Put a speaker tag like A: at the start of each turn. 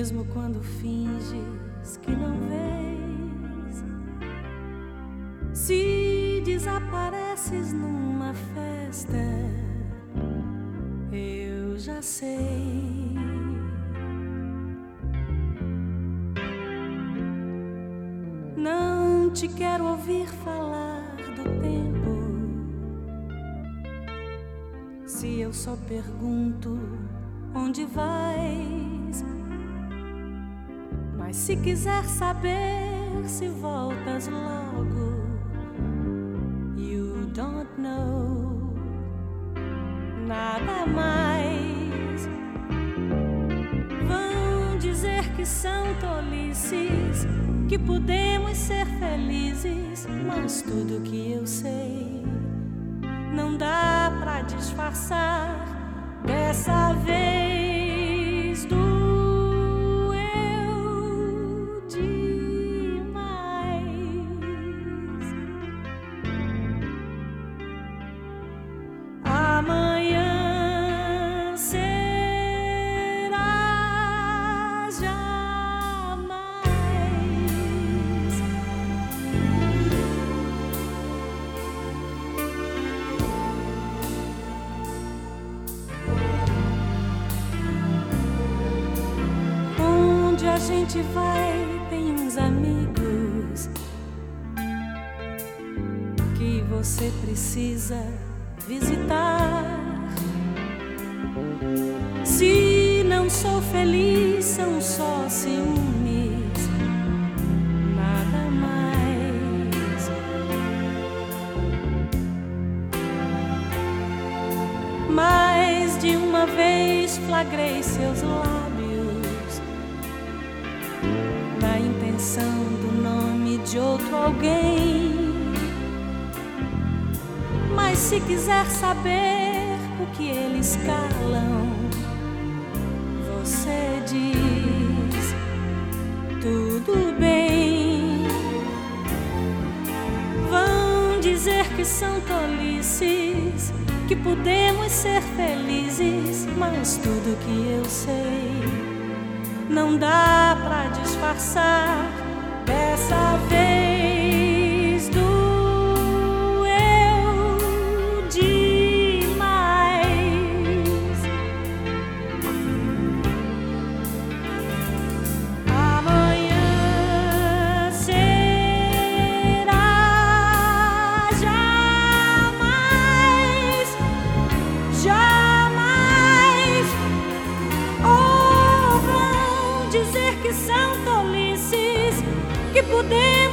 A: mesmo quando finges que não vês. Se desapareces numa festa, eu já sei. Não te quero ouvir falar do tempo, se eu só pergunto onde vais. Mas se quiser saber se voltas logo, you don't know nada mais. Vão dizer que são tolices, que podemos ser felizes, mas tudo que eu sei não dá pra disfarçar. Dessa vez doeu demais. Amanhã será jamais. Onde a gente vai tem uns amigos que você precisa visitar. Se não sou feliz, são só ciúmes, nada mais. Mais de uma vez flagrei seus lábios na intenção do nome de outro alguém. Mas se quiser saber o que eles calam, você diz tudo bem. Vão dizer que são tolices, que podemos ser felizes, mas tudo que eu sei não dá pra disfarçar. Dessa vez doeu demais. Amanhã será jamais, jamais. Ou vão dizer que são tolices, que podemos